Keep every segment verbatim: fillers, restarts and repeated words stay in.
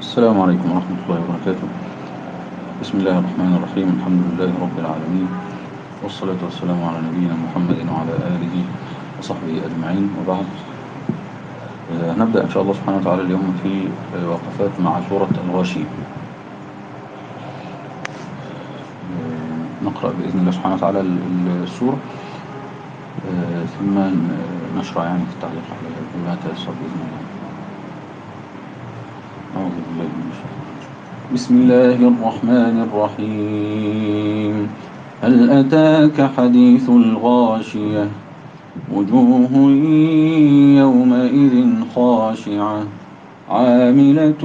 السلام عليكم ورحمة الله وبركاته. بسم الله الرحمن الرحيم. الحمد لله رب العالمين، والصلاة والسلام على نبينا محمد وعلى آله وصحبه أجمعين، وبعد. آه، هنبدأ إن شاء الله سبحانه وتعالى اليوم في آه، وقفات مع سورة الغاشية. آه، نقرأ بإذن الله سبحانه وتعالى ال- السورة، آه، ثم نشرع يعني في التعليق عليها بما تيسر بإذن الله. أعوذ بالله من الشيطان الرجيم. بسم الله الرحمن الرحيم. هل أتاك حديث الغاشية؟ وجوه يومئذ خاشعة عاملة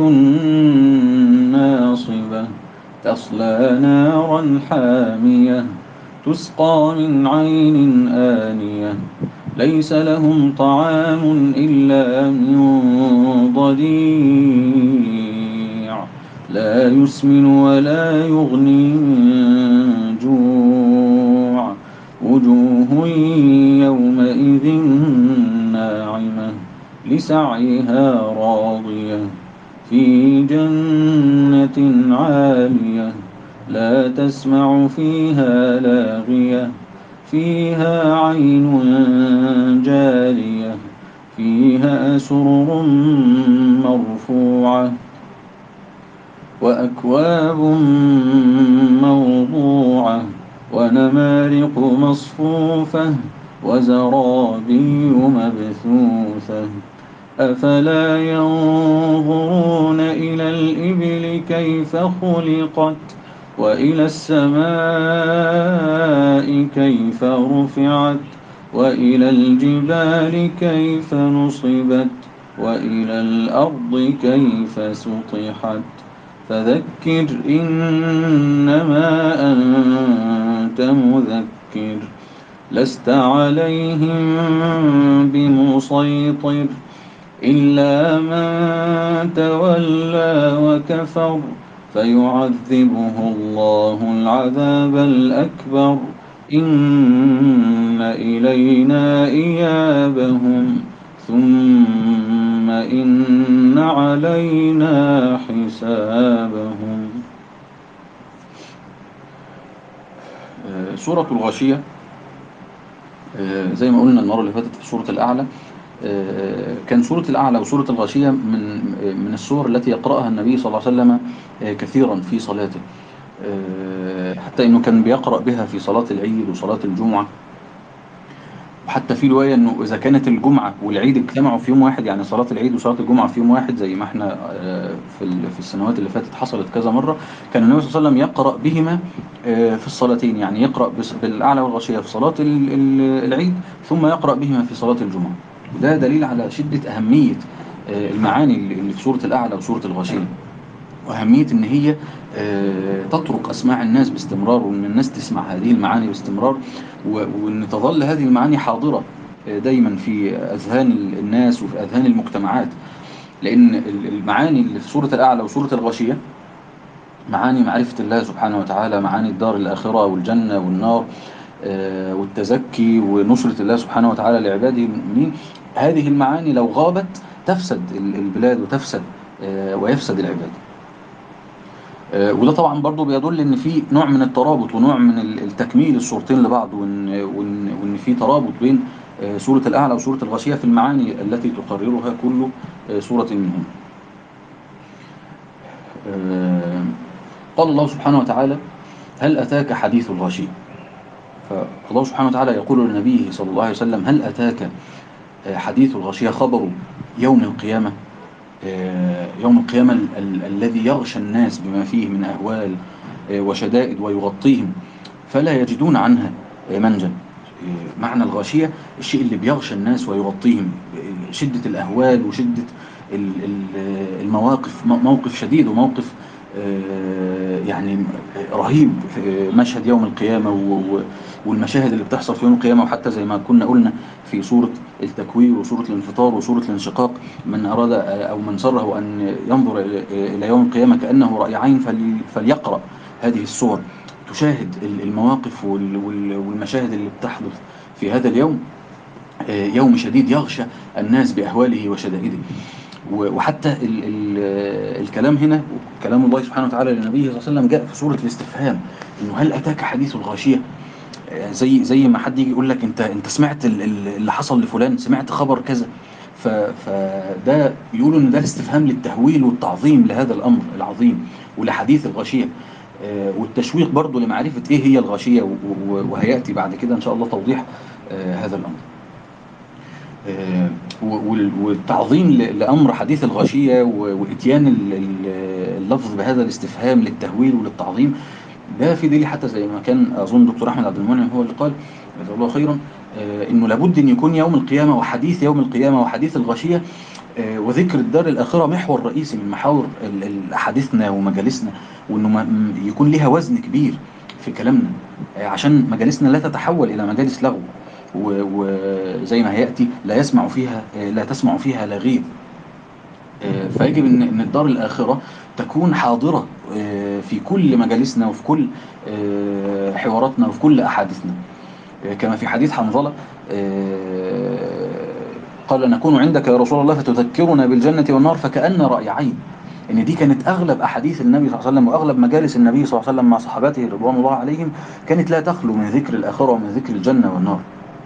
ناصبة تصلى نارا حامية تسقى من عين آنية ليس لهم طعام إلا من ضريع لا يسمن ولا يغني من جوع وجوه يومئذ ناعمة لسعيها راضية في جنة عالية لا تسمع فيها لاغية فيها عين جارية فيها سرر مرفوعة وأكواب موضوعة ونمارق مصفوفة وزرابي مبثوثة أفلا ينظرون إلى الإبل كيف خلقت وإلى السماء كيف رفعت وإلى الجبال كيف نصبت وإلى الأرض كيف سطحت فذكر إنما أنت مذكر لست عليهم بمسيطر إلا من تولى وكفر فيعذبه الله العذاب الأكبر إن إلينا إيابهم ثم إن علينا حسابهم. سورة الغاشية زي ما قلنا المرة اللي فاتت في سورة الأعلى، كان سورة الأعلى وسورة الغاشية من من السور التي يقرأها النبي صلى الله عليه وسلم كثيرا في صلاته، حتى إنه كان بيقرأ بها في صلاة العيد وصلاة الجمعة، وحتى في رواية إنه إذا كانت الجمعة والعيد اجتمعوا في يوم واحد، يعني صلاة العيد وصلاة الجمعة في يوم واحد زي ما احنا في في السنوات اللي فاتت حصلت كذا مرة، كان النبي صلى الله عليه وسلم يقرأ بهما في الصلاتين، يعني يقرأ بالأعلى والغاشية في صلاة العيد ثم يقرأ بهما في صلاة الجمعة. وده دليل على شدة أهمية المعاني اللي في سورة الأعلى وسورة الغاشية، وأهمية إن هي تطرق أسماع الناس باستمرار، وإن الناس تسمع هذه المعاني باستمرار، وإن تظل هذه المعاني حاضرة دايما في أذهان الناس وفي أذهان المجتمعات، لأن المعاني اللي في سورة الأعلى وسورة الغاشية معاني معرفة الله سبحانه وتعالى، معاني الدار الآخرة والجنة والنار والتزكي ونصرة الله سبحانه وتعالى لعباده المؤمنين. هذه المعاني لو غابت تفسد البلاد وتفسد ويفسد العباد. وده طبعا برضو بيدل ان في نوع من الترابط ونوع من التكميل الصورتين لبعض، وان, وإن, وإن في ترابط بين سورة الأعلى وسورة الغاشية في المعاني التي تقررها كل سورة منهم. قال الله سبحانه وتعالى: هل أتاك حديث الغاشية؟ فالله سبحانه وتعالى يقول لنبيه صلى الله عليه وسلم: هل أتاك حديث الغاشية، خبر يوم القيامة، يوم القيامة ال ال الذي يغشى الناس بما فيه من أهوال وشدائد ويغطيهم فلا يجدون عنها منجا. معنى الغاشية الشيء اللي بيغشى الناس ويغطيهم، شدة الأهوال وشدة المواقف، موقف شديد وموقف يعني رهيب، مشهد يوم القيامة والمشاهد اللي بتحصل في يوم القيامة. وحتى زي ما كنا قلنا في سورة التكوير وسورة الانفطار وسورة الانشقاق: من أراد أو من سره أن ينظر إلى يوم القيامة كأنه رأي عين فليقرأ هذه السور، تشاهد المواقف والمشاهد اللي بتحدث في هذا اليوم، يوم شديد يغشى الناس بأهواله وشدائده. وحتى ال ال الكلام هنا، كلام الله سبحانه وتعالى لنبيه صلى الله عليه وسلم جاء في سورة الاستفهام، انه هل اتاك حديث الغاشية؟ زي زي ما حد يجي يقول لك انت انت سمعت اللي حصل لفلان، سمعت خبر كذا. فده يقولوا ان ده الاستفهام للتهويل والتعظيم لهذا الامر العظيم ولحديث الغاشية، والتشويق برضو لمعرفة ايه هي الغاشية، وهيأتي بعد كده ان شاء الله توضيح هذا الامر. والتعظيم لأمر حديث الغاشية وإتيان اللفظ بهذا الاستفهام للتهويل وللتعظيم، ده في دليل حتى زي ما كان أظن دكتور أحمد عبد المنعم هو اللي قال جزاه الله خيرا، إنه لابد أن يكون يوم القيامة وحديث يوم القيامة وحديث الغاشية وذكر الدار الآخرة محور رئيسي من محاور أحاديثنا ومجالسنا، وإنه يكون لها وزن كبير في كلامنا، عشان مجالسنا لا تتحول إلى مجالس لغو، وزي ما هيأتي لا يسمع فيها لا تسمع فيها لاغين. فيجب ان الدار الآخرة تكون حاضرة في كل مجالسنا وفي كل حواراتنا وفي كل أحاديثنا، كما في حديث حنظلة قال نكون عندك يا رسول الله فتذكرنا بالجنة والنار فكأن رأي عين. ان دي كانت اغلب احاديث النبي صلى الله عليه وسلم واغلب مجالس النبي صلى الله عليه وسلم مع صحابته رضوان الله عليهم كانت لا تخلو من ذكر الآخرة ومن ذكر الجنة والنار.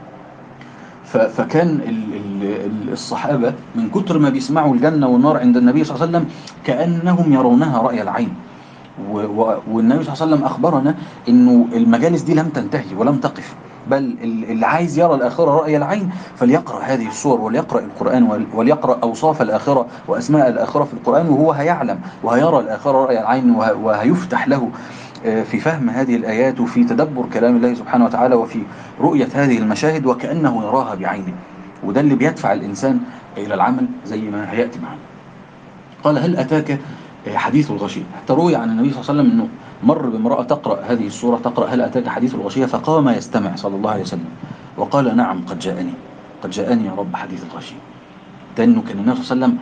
فكان الصحابة من كتر ما بيسمعوا الجنة والنار عند النبي صلى الله عليه وسلم كأنهم يرونها رأي العين، والنبي صلى الله عليه وسلم أخبرنا أنه المجالس دي لم تنتهي ولم تقف، بل اللي عايز يرى الآخرة رأي العين فليقرأ هذه السور وليقرأ القرآن وليقرأ أوصاف الآخرة وأسماء الآخرة في القرآن، وهو هيعلم وهيرى الآخرة رأي العين وهيفتح له في فهم هذه الآيات وفي تدبر كلام الله سبحانه وتعالى وفي رؤية هذه المشاهد وكأنه يراها بعينه. وده اللي بيدفع الإنسان إلى العمل زي ما هيأتي معنا. قال هل أتاك حديث الغاشية؟ حتى روي عن النبي صلى الله عليه وسلم أنه مر بامرأة تقرأ هذه السورة تقرأ هل أتاك حديث الغاشية فقام يستمع صلى الله عليه وسلم وقال نعم قد جاءني قد جاءني يا رب حديث الغاشية. ده أنه كان النبي صلى الله عليه وسلم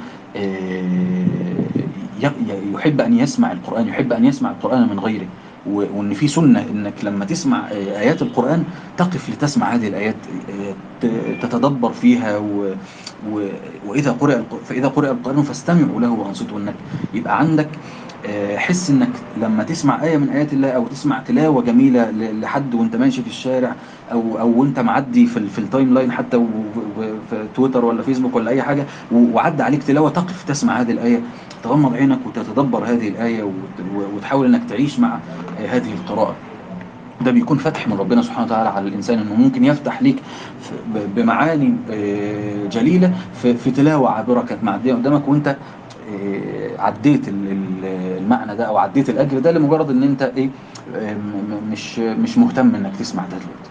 يحب أن يسمع القرآن، يحب أن يسمع القرآن من غيره، وان في سنة انك لما تسمع ايات القرآن تقف لتسمع هذه الايات تتدبر فيها و... و... واذا قرأ فاذا قرأ القرآن فاستمعوا له وانصتوا، انك يبقى عندك حس انك لما تسمع آية من آيات الله او تسمع تلاوة جميلة لحد وانت ماشي في الشارع او او وانت معدي في في التايم لاين حتى في تويتر ولا فيسبوك ولا اي حاجة وعدى عليك تلاوة، تقف تسمع هذه الآية تغمض عينك وتتدبر هذه الآية وتحاول انك تعيش مع هذه القراءة. ده بيكون فتح من ربنا سبحانه وتعالى على الإنسان، انه ممكن يفتح ليك بمعاني جليلة في تلاوة عابرة كانت معدية قدامك وانت عديت المعنى ده او عديت الاجر ده لمجرد ان انت ايه مش مش مهتم انك تسمع ده دلوقتي.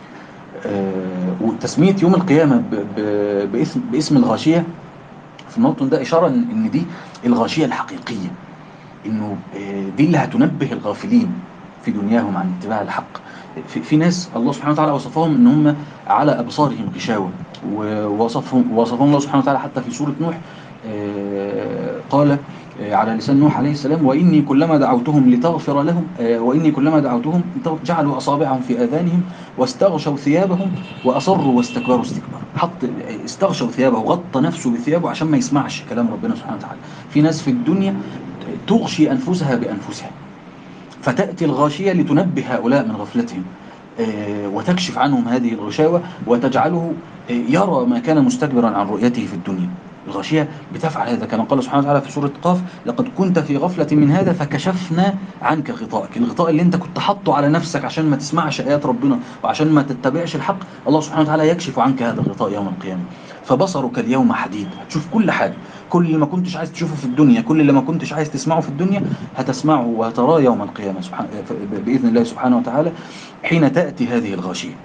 وتسمية يوم القيامة باسم باسم الغاشية في الموطن ده اشارة ان دي الغاشية الحقيقية، انه دي اللي هتنبه الغافلين في دنياهم عن اتباع الحق. في, في ناس الله سبحانه وتعالى وصفهم ان هم على ابصارهم غشاوة، ووصفهم وصفهم الله سبحانه وتعالى حتى في سورة نوح قال على لسان نوح عليه السلام وإني كلما دعوتهم لتغفر لهم وإني كلما دعوتهم جعلوا أصابعهم في آذانهم واستغشوا ثيابهم وأصروا واستكبروا استكبارا. حط استغشوا ثيابه وغطى نفسه بثيابه عشان ما يسمعش كلام ربنا سبحانه وتعالى. في ناس في الدنيا تغشي أنفسها بأنفسها، فتأتي الغاشية لتنبه هؤلاء من غفلتهم وتكشف عنهم هذه الغشاوة وتجعله يرى ما كان مستكبرا عن رؤيته في الدنيا. الغاشية بتفعل هذا كما قال سبحانه وتعالى في سورة قاف لقد كنت في غفلة من هذا فكشفنا عنك غطاءك. الغطاء اللي انت كنت حاطه على نفسك عشان ما تسمعش آيات ربنا وعشان ما تتبعش الحق، الله سبحانه وتعالى يكشف عنك هذا الغطاء يوم القيامة. فبصرك اليوم حديد، هتشوف كل حاجة، كل اللي ما كنتش عايز تشوفه في الدنيا، كل اللي ما كنتش عايز تسمعه في الدنيا هتسمعه وهتراه يوم القيامة سبحانه بإذن الله سبحانه وتعالى حين تأتي هذه الغاشية.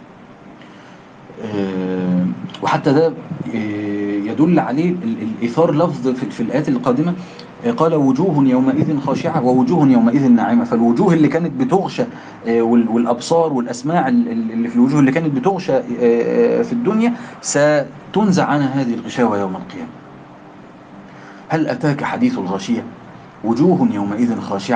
وحتى ده يدل عليه الإيثار لفظ في الآيات القادمة قال وجوه يومئذ خاشعة ووجوه يومئذ ناعمة. فالوجوه اللي كانت بتغشى والأبصار والأسماع اللي في الوجوه اللي كانت بتغشى في الدنيا ستنزع عنها هذه الغشاوة يوم القيامة. هل أتاك حديث الغاشية؟ وجوه يومئذ خاشعة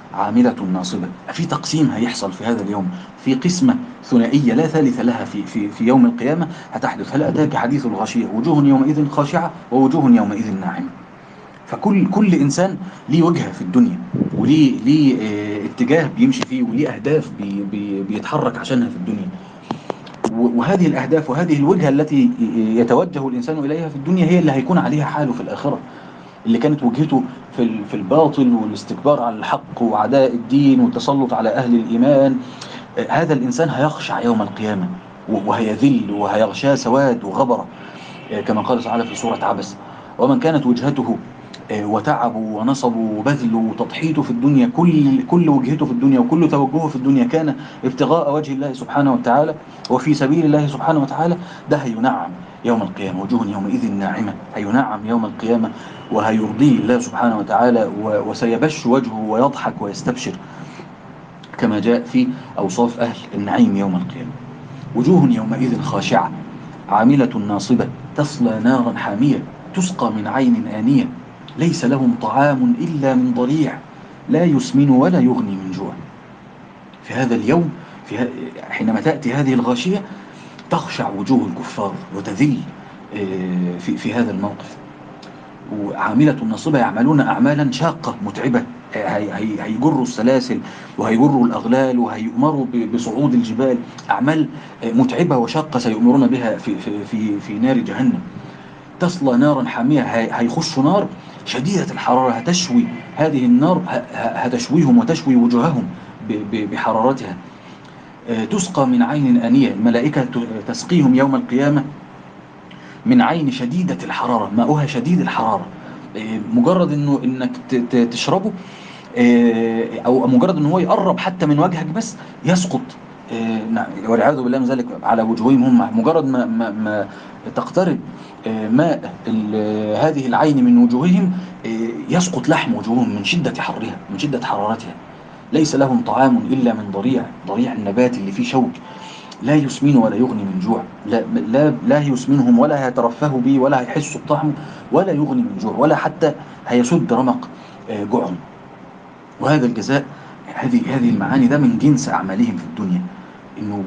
عاملة ناصبة. في تقسيم هيحصل في هذا اليوم، في قسمة ثنائية لا ثالث لها في, في, في يوم القيامة هتحدث. هل أتاك حديث الغاشية؟ وجوه يومئذ خاشعة ووجوه يومئذ ناعمة. فكل كل إنسان ليه وجهة في الدنيا، وليه ليه اه اتجاه بيمشي فيه، وليه أهداف بي بي بيتحرك عشانها في الدنيا. وهذه الأهداف وهذه الوجهة التي يتوجه الإنسان إليها في الدنيا هي اللي هيكون عليها حاله في الآخرة. اللي كانت وجهته في في الباطل والاستكبار على الحق وعداء الدين والتسلط على أهل الإيمان، هذا الإنسان هيخشع يوم القيامة وهيذل وهيغشاه سواد وغبرة، كما قال تعالى في سورة عبس: ومن كانت وجهته وتعبه ونصبه وبذله وتضحيته في الدنيا، كل كل وجهته في الدنيا وكل توجهه في الدنيا كان ابتغاء وجه الله سبحانه وتعالى وفي سبيل الله سبحانه وتعالى، ده هينعم يوم القيامة. وجوه يومئذ ناعمة، هينعم يوم القيامة وهيرضيه الله سبحانه وتعالى، وسيبش وجهه ويضحك ويستبشر، كما جاء في أوصاف أهل النعيم يوم القيامة. وجوه يومئذ خاشعة عاملة ناصبة تصلى نارا حامية تسقى من عين آنية ليس لهم طعام إلا من ضريع لا يسمن ولا يغني من جوع. في هذا اليوم، في حينما تأتي هذه الغاشية، تخشع وجوه الكفار وتذل في, في هذا الموقف. وعاملة ناصبة يعملون أعمالا شاقة متعبة، هيجروا السلاسل وهيجروا الأغلال وهيؤمروا بصعود الجبال، أعمال متعبة وشاقة سيؤمرون بها في, في, في, في نار جهنم. تصلى نارا حامية، هيخشوا نار شديدة الحرارة هتشوي، هذه النار هتشويهم وتشوي وجوههم بحرارتها. تسقى من عين آنية، الملائكة تسقيهم يوم القيامة من عين شديدة الحرارة، ماؤها شديد الحرارة، مجرد انه انك تشربه او مجرد انه هو يقرب حتى من وجهك بس يسقط والعياذ بالله من ذلك على وجوههم هم. مجرد ما, ما, ما تقترب ماء هذه العين من وجوههم يسقط لحم وجوههم من شدة حرها من شدة حرارتها. ليس لهم طعام إلا من ضريع، ضريع النبات اللي فيه شوك، لا يسمن ولا يغني من جوع، لا, لا, لا يسمنهم ولا هيترفهوا به ولا هيحسوا بطعمه ولا يغني من جوع ولا حتى هيسد رمق جوعهم. وهذا الجزاء، هذه هذه المعاني ده من جنس أعمالهم في الدنيا، إنه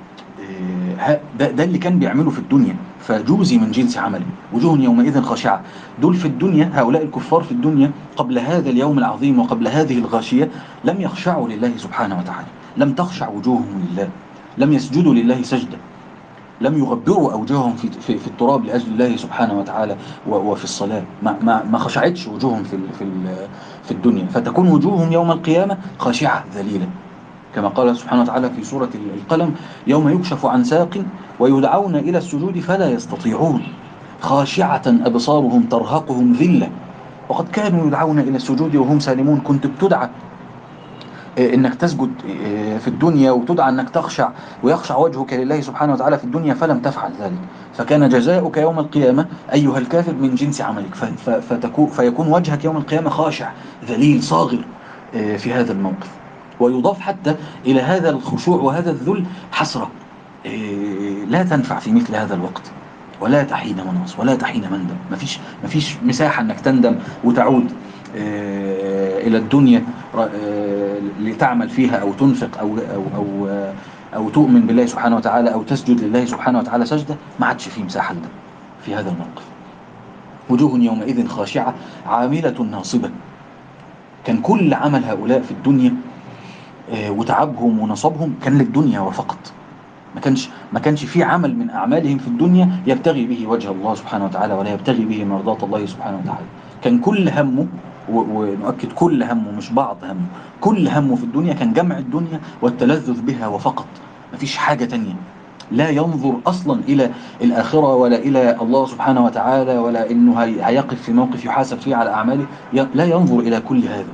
ده, ده اللي كان بيعمله في الدنيا فجوزي من جنس عمله. وجوه يومئذ خاشعة، دول في الدنيا هؤلاء الكفار في الدنيا قبل هذا اليوم العظيم وقبل هذه الغاشية لم يخشعوا لله سبحانه وتعالى، لم تخشع وجوههم لله، لم يسجدوا لله سجدة، لم يغبروا أوجههم في, في, في التراب لأجل الله سبحانه وتعالى وفي الصلاة، ما, ما, ما خشعتش وجوههم في, في, في الدنيا، فتكون وجوههم يوم القيامة خاشعة ذليلة، كما قال سبحانه وتعالى في سورة القلم: يوم يكشف عن ساق ويدعون إلى السجود فلا يستطيعون خاشعة أبصارهم ترهقهم ذلة وقد كانوا يدعون إلى السجود وهم سالمون. كنت بتدعى انك تسجد في الدنيا وتدعى انك تخشع ويخشع وجهك لله سبحانه وتعالى في الدنيا فلم تفعل ذلك، فكان جزاؤك يوم القيامة أيها الكافر من جنس عملك، فيكون وجهك يوم القيامة خاشع ذليل صاغر في هذا الموقف. ويضاف حتى إلى هذا الخشوع وهذا الذل حسرة لا تنفع في مثل هذا الوقت، ولا تحين مناص ولا تحين مندم، مفيش, مفيش مساحة أنك تندم وتعود إلى الدنيا لتعمل فيها أو تنفق أو, أو, أو, أو تؤمن بالله سبحانه وتعالى أو تسجد لله سبحانه وتعالى سجدة، ما عادش فيه مساحة لده في هذا الموقف. وجوه يومئذ خاشعة عاملة ناصبة، كان كل عمل هؤلاء في الدنيا وتعبهم ونصبهم كان للدنيا وفقط، ما كانش ما كانش في عمل من أعمالهم في الدنيا يبتغي به وجه الله سبحانه وتعالى ولا يبتغي به مرضاة الله سبحانه وتعالى. كان كل همه، ونؤكد كل همه مش بعض همه، كل همه في الدنيا كان جمع الدنيا والتلذذ بها وفقط، ما فيش حاجة تانية، لا ينظر أصلا إلى الآخرة ولا إلى الله سبحانه وتعالى ولا إنه هيقف في موقف يحاسب فيه على أعماله، لا ينظر إلى كل هذا.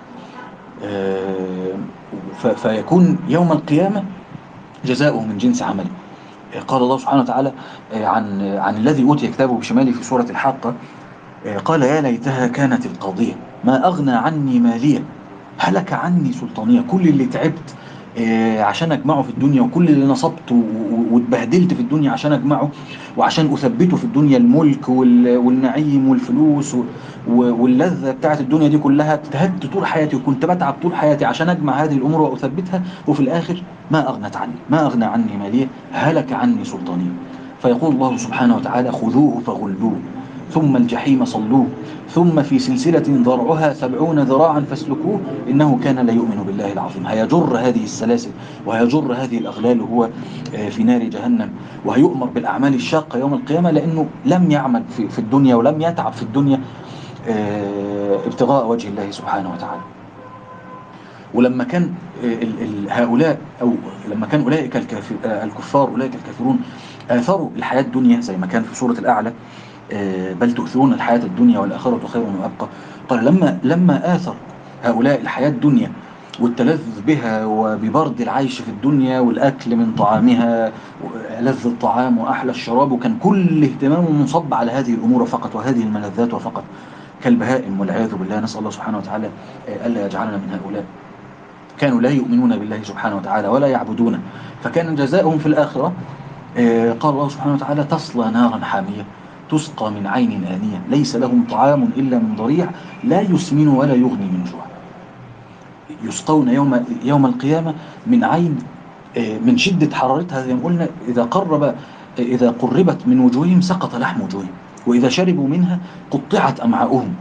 فيكون يوم القيامة جزاؤه من جنس عمله. قال الله سبحانه وتعالى عن عن الذي أوتي كتابه بشماله في سورة الحاقة: قال يا ليتها كانت القاضية ما أغنى عني مالية هلك عني سلطانية. كل اللي تعبت عشان أجمعه في الدنيا، وكل اللي نصبته واتبهدلت في الدنيا عشان أجمعه، وعشان أثبته في الدنيا الملك والنعيم والفلوس واللذة بتاعت الدنيا دي كلها، اجتهدت طول حياتي وكنت بتعب طول حياتي عشان أجمع هذه الأمور وأثبتها، وفي الآخر ما أغنت عني، ما أغنى عني ماليه، هلك عني سلطانيه. فيقول الله سبحانه وتعالى: خذوه فغلوه ثم الجحيم صلوه ثم في سلسلة ذرعها سبعون ذراعا فاسلكوه إنه كان لا يؤمن بالله العظيم. هيجر هذه السلاسل وهيجر هذه الأغلال وهو في نار جهنم، وهيؤمر بالأعمال الشاقة يوم القيامة، لأنه لم يعمل في الدنيا ولم يتعب في الدنيا ابتغاء وجه الله سبحانه وتعالى. ولما كان هؤلاء أو لما كان أولئك الكفار أولئك الكافرون آثروا الحياة الدنيا زي ما كان في سورة الأعلى: بل تؤثرون الحياة الدنيا والآخرة خير وأبقى. قال لما لما آثر هؤلاء الحياة الدنيا والتلذذ بها وببرد العيش في الدنيا والأكل من طعامها، لذ الطعام وأحلى الشراب، وكان كل اهتمامه منصب على هذه الأمور فقط وهذه الملذات وفقط، كالبهائم والعياذ بالله. نسأل الله سبحانه وتعالى ألا يجعلنا من هؤلاء. كانوا لا يؤمنون بالله سبحانه وتعالى ولا يعبدونه، فكان جزاؤهم في الآخرة قال الله سبحانه وتعالى: تصلى نارا حامية تسقى من عين آنية ليس لهم طعام إلا من ضريع لا يسمن ولا يغني من جوع. يسقون يوم يوم القيامة من عين من شدة حرارتها، زي ما قلنا، إذا قرب إذا قربت من وجوههم سقط لحم وجوههم، وإذا شربوا منها قطعت أمعاؤهم،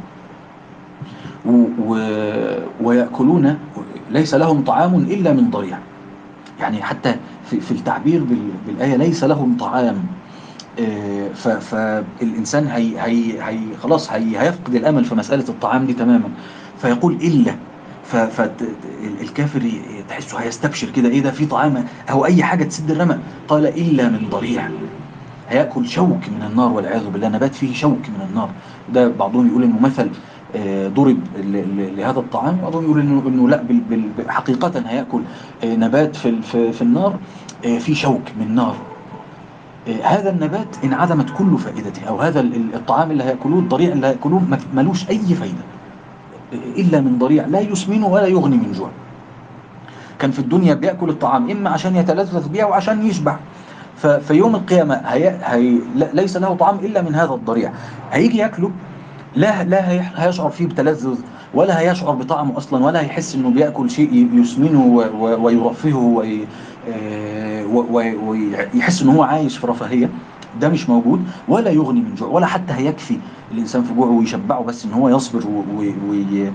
ويأكلون ليس لهم طعام إلا من ضريع. يعني حتى في, في التعبير بالآية ليس لهم طعام، فالإنسان هي هي هي خلاص هي هيفقد الأمل في مسألة الطعام دي تماما، فيقول إلا، فالكافر تحسه هيستبشر كده: إيه ده، في طعام أو أي حاجة تسد الرمق. قال: إلا من ضريع، هيأكل شوك من النار والعياذ بالله، نبات فيه شوك من النار. ده بعضهم يقول إنه مثل ضرب لهذا الطعام، وبعضهم يقول إنه, إنه لا، حقيقة هيأكل نبات في, في, في النار في شوك من نار. هذا النبات انعدمت كل فائدته، أو هذا الطعام اللي هيأكلوه، الضريع اللي هيأكلوه، ملوش أي فايدة إلا من ضريع لا يسمن ولا يغني من جوع. كان في الدنيا بيأكل الطعام إما عشان يتلذذ بيه وعشان يشبع، في يوم القيامة هي هي ليس له طعام إلا من هذا الضريع، هيجي يأكله، لا لا هيشعر فيه بتلذذ ولا هيشعر بطعمه أصلا، ولا هيحس إنه بيأكل شيء يسمنه ويرفهه ويحس إنه هو عايش في رفاهية. ده مش موجود. ولا يغني من جوع، ولا حتى هيكفي الإنسان في جوعه ويشبعه، بس إن هو يصبر وي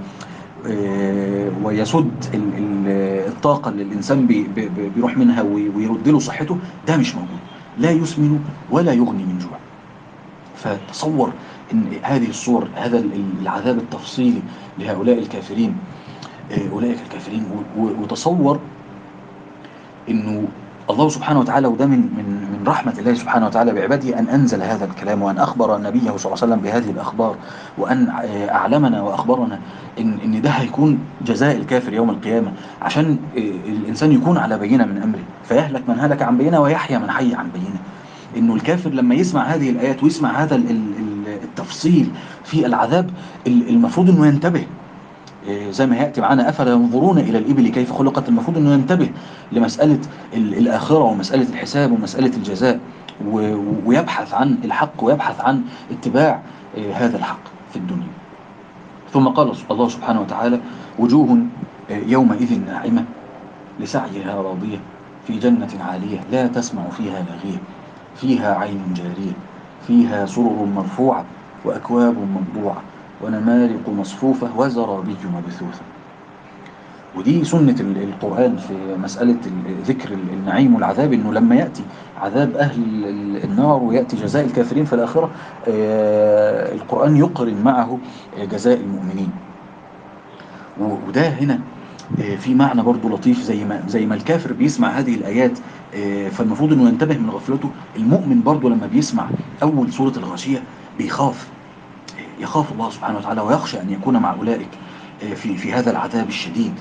ويسد الطاقة اللي الإنسان بيروح منها ويرد له صحته. ده مش موجود، لا يسمن ولا يغني من جوع. فتصور إن هذه الصور، هذا العذاب التفصيلي لهؤلاء الكافرين، أولئك الكافرين، وتصور إنه الله سبحانه وتعالى، وده من من من رحمة الله سبحانه وتعالى بعباده، أن أنزل هذا الكلام، وأن أخبر نبيه صلى الله عليه وسلم بهذه الأخبار، وأن أعلمنا وأخبرنا إن إن ده هيكون جزاء الكافر يوم القيامة، عشان الإنسان يكون على بينة من أمره، فيهلك من هلك عن بينة ويحيى من حي عن بينة. إنه الكافر لما يسمع هذه الآيات ويسمع هذا التفصيل في العذاب، المفروض إنه ينتبه، زي ما يأتي معنا: أفلا ينظرون إلى الإبل كيف خلقت. المفروض أنه ينتبه لمسألة الآخرة ومسألة الحساب ومسألة الجزاء، ويبحث عن الحق ويبحث عن اتباع هذا الحق في الدنيا. ثم قال الله سبحانه وتعالى: وجوه يومئذ ناعمة لسعيها راضية في جنة عالية لا تسمع فيها لاغية فيها عين جارية فيها سرر مرفوعة وأكواب موضوعة ونمارق مصفوفة وزرابي مبثوثة. ودي سنة القرآن في مسألة ذكر النعيم والعذاب، إنه لما يأتي عذاب أهل النار ويأتي جزاء الكافرين في الآخرة، القرآن يقرن معه جزاء المؤمنين. وده هنا في معنى برضو لطيف، زي ما زي ما الكافر بيسمع هذه الآيات فالمفروض إنه ينتبه من غفلته، المؤمن برضو لما بيسمع أول سورة الغاشية بيخاف، يخاف الله سبحانه وتعالى ويخشى أن يكون مع أولئك في في هذا العذاب الشديد.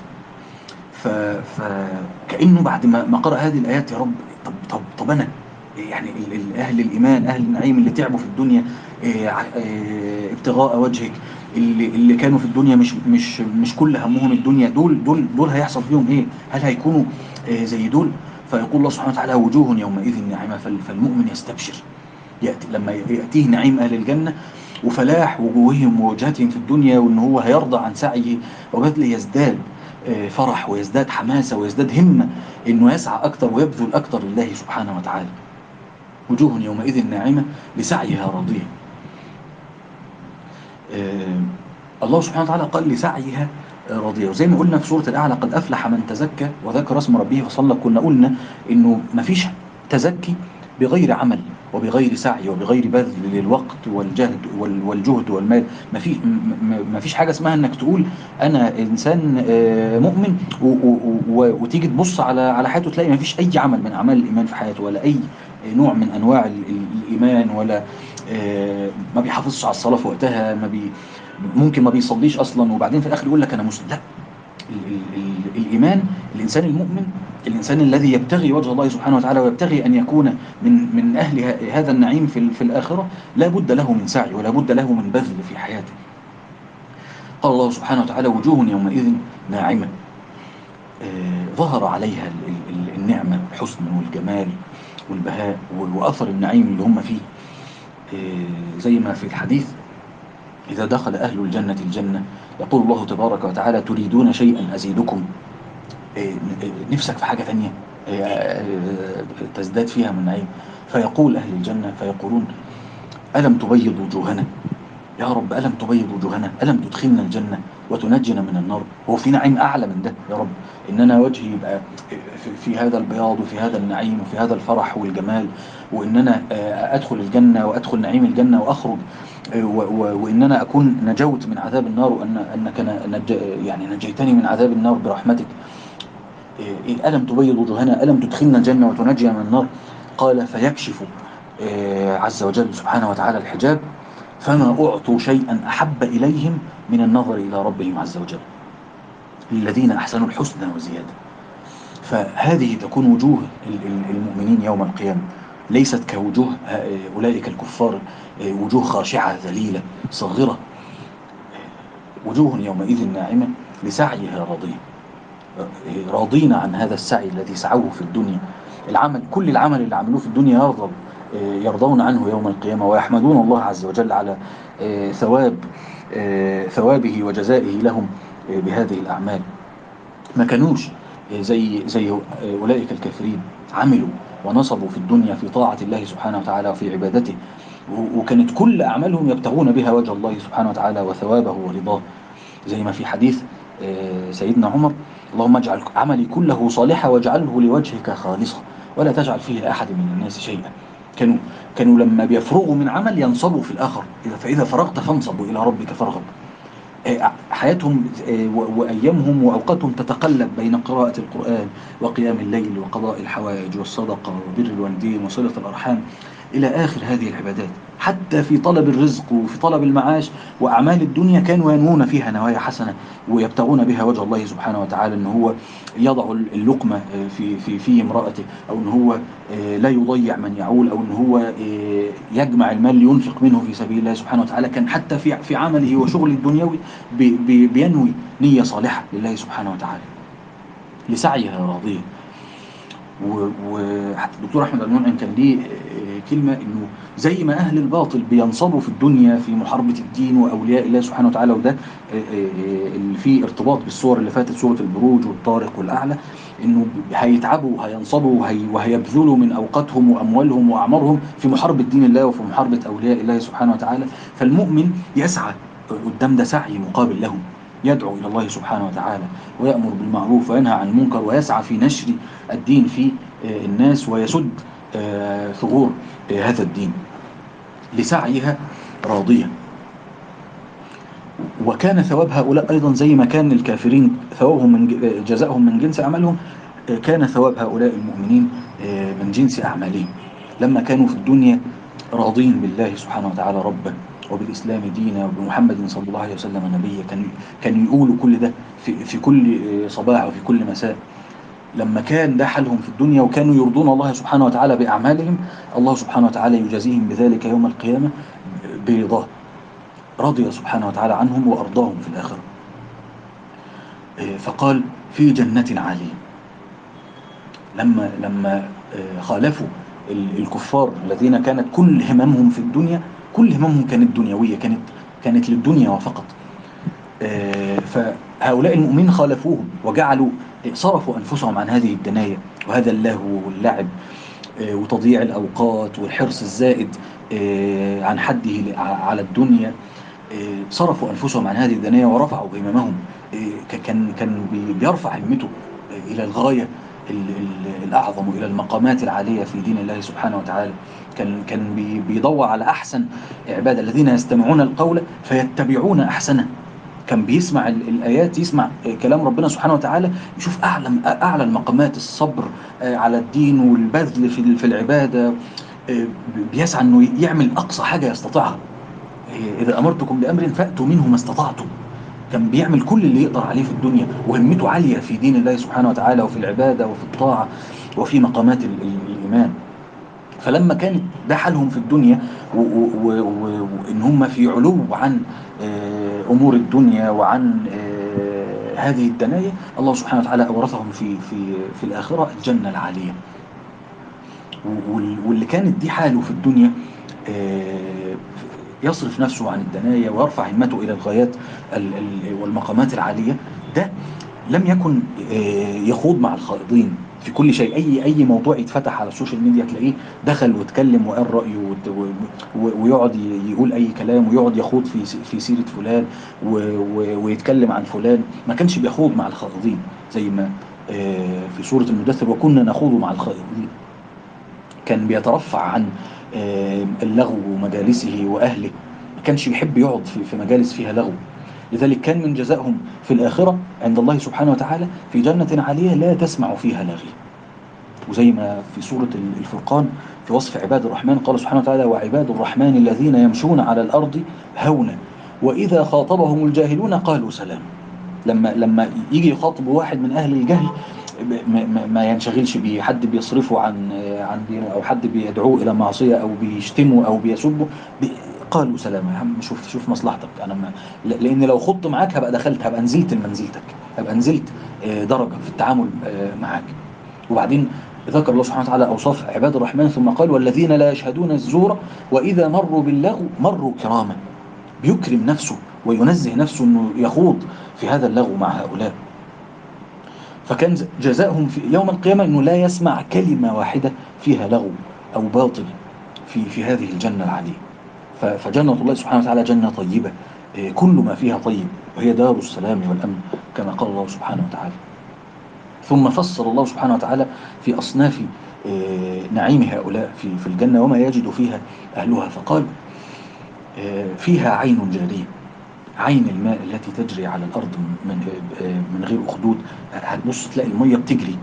فكأنه بعد ما قرأ هذه الآيات: يا رب، طب طب طب أنا يعني أهل الإيمان أهل النعيم اللي تعبوا في الدنيا ابتغاء وجهك، اللي اللي كانوا في الدنيا مش مش مش كل همهم الدنيا، دول دول دول هيحصل فيهم ايه؟ هل هيكونوا آه زي دول؟ فيقول الله سبحانه وتعالى وجوه يومئذ ناعمة. فالمؤمن يستبشر يأتي لما يأتيه نعيم أهل الجنة وفلاح وجوههم ووجهاتهم في الدنيا، وإن هو هيرضى عن سعيه وبذله، يزداد فرح ويزداد حماسة ويزداد همة إنه يسعى أكتر ويبذل أكتر لله سبحانه وتعالى. وجوه يومئذ ناعمة لسعيها راضية. الله سبحانه وتعالى قال لسعيها راضية. وزي ما قلنا في سورة الأعلى قد أفلح من تزكى وذكر اسم ربه فصلى. كنا قلنا إنه مفيش تزكي بغير عمل وبغير سعي وبغير بذل للوقت والجهد والجهد والمال. ما فيش حاجة اسمها انك تقول انا انسان مؤمن وتيجي تبص على على حياته تلاقي ما فيش اي عمل من اعمال الايمان في حياته، ولا اي نوع من انواع الايمان، ولا ما بيحافظش على الصلاة في وقتها، ما بي ممكن ما بيصليش اصلا، وبعدين في الاخر يقول لك انا مسلم. لا، ال ال ال الإيمان، الإنسان المؤمن، الإنسان الذي يبتغي وجه الله سبحانه وتعالى ويبتغي أن يكون من من أهل هذا النعيم في في الآخرة، لا بد له من سعي ولا بد له من بذل في حياته. قال الله سبحانه وتعالى وجوه يومئذ ناعمة، آه ظهر عليها النعمة والحسن والجمال والبهاء وأثر النعيم اللي هم فيه. آه زي ما في الحديث إذا دخل أهل الجنة الجنة يقول الله تبارك وتعالى تريدون شيئا أزيدكم، نفسك في حاجة تانية تزداد فيها من نعيم. فيقول أهل الجنة فيقولون ألم تبيض وجوهنا يا رب، ألم تبيض وجوهنا، ألم تدخلنا الجنة وتنجنا من النار. هو في نعيم أعلى من ده يا رب؟ إن أنا وجهي يبقى في هذا البياض وفي هذا النعيم وفي هذا الفرح والجمال، وإن أنا أدخل الجنة وأدخل نعيم الجنة وأخرج وإن أنا أكون نجوت من عذاب النار، وأن أنك نج يعني نجيتني من عذاب النار برحمتك. ألم تبيض وجوهنا، ألم تدخلنا الجنة وتنجينا من النار. قال فيكشف عز وجل سبحانه وتعالى الحجاب فما أعطوا شيئا أحب إليهم من النظر إلى ربهم عز وجل، للذين أحسنوا الحسنى وزيادة. فهذه تكون وجوه المؤمنين يوم القيامة، ليست كوجوه أولئك الكفار، وجوه خاشعة ذليلة صغيرة. وجوه يومئذ ناعمة لسعيها راضية، راضين عن هذا السعي الذي سعوه في الدنيا. العمل، كل العمل اللي عملوه في الدنيا يرضى يرضون عنه يوم القيامة، ويحمدون الله عز وجل على ثواب ثوابه وجزائه لهم بهذه الأعمال. ما كانوش زي زي أولئك الكافرين، عملوا ونصبوا في الدنيا في طاعة الله سبحانه وتعالى وفي عبادته، وكانت كل أعمالهم يبتغون بها وجه الله سبحانه وتعالى وثوابه ورضاه. زي ما في حديث سيدنا عمر اللهم اجعل عملي كله صالحا واجعله لوجهك خالصا ولا تجعل فيه لأحد من الناس شيئا. كانوا كانوا لما بيفرغوا من عمل ينصبوا في الآخر، فإذا فرغت فانصب وإلى ربك فارغب. حياتهم وأيامهم وأوقاتهم تتقلب بين قراءة القرآن وقيام الليل وقضاء الحوائج والصدقة وبر الوالدين وصلة الأرحام إلى آخر هذه العبادات. حتى في طلب الرزق وفي طلب المعاش وأعمال الدنيا كانوا ينوون فيها نوايا حسنة ويبتغون بها وجه الله سبحانه وتعالى، أن هو يضع اللقمة في في في امرأته، أو أن هو لا يضيع من يعول، أو أن هو يجمع المال لينفق منه في سبيل الله سبحانه وتعالى. كان حتى في في عمله وشغل الدنيوي بينوي نية صالحة لله سبحانه وتعالى لسعيها راضية. وحتى الدكتور أحمد المنعم كان ليه كلمة إنه زي ما أهل الباطل بينصبوا في الدنيا في محاربة الدين وأولياء الله سبحانه وتعالى، وده اللي فيه ارتباط بالصور اللي فاتت سورة البروج والطارق والأعلى، إنه هيتعبوا وهينصبوا وهيبذلوا من أوقاتهم وأموالهم وأعمارهم في محاربة دين الله وفي محاربة أولياء الله سبحانه وتعالى. فالمؤمن يسعى قدام ده سعي مقابل لهم، يدعو إلى الله سبحانه وتعالى ويأمر بالمعروف وينهى عن المنكر ويسعى في نشر الدين في الناس ويسد ثغور هذا الدين لسعيها راضية. وكان ثواب هؤلاء أيضا زي ما كان الكافرين ثوابهم من جزاؤهم من جنس أعمالهم، كان ثواب هؤلاء المؤمنين من جنس أعمالهم. لما كانوا في الدنيا راضين بالله سبحانه وتعالى ربا وبالإسلام دينا وبمحمد صلى الله عليه وسلم نبيا، كان كان يقولوا كل ده في في كل صباح وفي كل مساء. لما كان ده حالهم في الدنيا وكانوا يرضون الله سبحانه وتعالى بأعمالهم، الله سبحانه وتعالى يجازيهم بذلك يوم القيامة برضاه. رضي سبحانه وتعالى عنهم وأرضاهم في الآخرة. فقال في جنة عالية. لما لما خالفوا الكفار الذين كانت كل هممهم في الدنيا، كل هممهم كانت دنيوية، كانت كانت للدنيا وفقط. فهؤلاء المؤمنين خالفوهم وجعلوا صرفوا أنفسهم عن هذه الدنايا وهذا اللهو واللعب وتضييع الأوقات والحرص الزائد عن حده على الدنيا. صرفوا أنفسهم عن هذه الدنيا ورفعوا هممهم. كان كان بيرفع همته إلى الغاية الأعظم وإلى المقامات العالية في دين الله سبحانه وتعالى. كان كان بيدور على أحسن عبادة، الذين يستمعون القول فيتبعون أحسنه. كان بيسمع الآيات، يسمع كلام ربنا سبحانه وتعالى، يشوف أعلى أعلى المقامات، الصبر على الدين والبذل في في العبادة. بيسعى إنه يعمل أقصى حاجة يستطيعها. إذا أمرتكم بأمر فأتوا منه ما استطعتم. كان بيعمل كل اللي يقدر عليه في الدنيا، وهمته عالية في دين الله سبحانه وتعالى وفي العبادة وفي الطاعة وفي مقامات الإيمان. فلما كانت ده حالهم في الدنيا وإن هم في علو عن أمور الدنيا وعن هذه الدنايا، الله سبحانه وتعالى أورثهم في في في الآخرة الجنة العالية. واللي كانت دي حاله في الدنيا يصرف نفسه عن الدنايا ويرفع همته إلى الغايات والمقامات العالية، ده لم يكن يخوض مع الخائضين في كل شيء. أي أي موضوع يتفتح على السوشيال ميديا تلاقيه دخل واتكلم وقال رأيه ويقعد يقول أي كلام ويقعد يخوض في في سيرة فلان ويتكلم عن فلان. ما كانش بيخوض مع الخائضين زي ما في سورة المدثر وكنا نخوض مع الخائضين. كان بيترفع عن اللغو ومجالسه وأهله، ما كانش بيحب يقعد في مجالس فيها لغو. لذلك كان من جزائهم في الآخرة عند الله سبحانه وتعالى في جنة عالية لا تسمع فيها لغي. وزي ما في سورة الفرقان في وصف عباد الرحمن قال سبحانه وتعالى وعباد الرحمن الذين يمشون على الأرض هونا وإذا خاطبهم الجاهلون قالوا سلام. لما لما يجي يخاطب واحد من أهل الجهل ما ينشغلش بيه، حد بيصرفه عن عن دينه أو حد بيدعوه إلى معصية أو بيشتمه أو بيسبه، قالوا سلام يا عم، شوف شوف مصلحتك. أنا ما لأن لو خضت معاك هبقى دخلت، هبقى نزلت لمنزلتك، هبقى نزلت درجة في التعامل معاك. وبعدين ذكر الله سبحانه وتعالى أوصاف عباد الرحمن ثم قال والذين لا يشهدون الزور وإذا مروا باللغو مروا كراما. بيكرم نفسه وينزه نفسه أنه يخوض في هذا اللغو مع هؤلاء. فكان جزاؤهم في يوم القيامة أنه لا يسمع كلمة واحدة فيها لغو أو باطل في في هذه الجنة العالية. فجنة الله سبحانه وتعالى جنة طيبة كل ما فيها طيب، وهي دار السلام والأمن كما قال الله سبحانه وتعالى. ثم فصل الله سبحانه وتعالى في أصناف نعيم هؤلاء في في الجنة وما يجد فيها أهلها، فقال فيها عين جارية. عين الماء التي تجري على الأرض من من غير أخدود. هتبص تلاقي المية بتجري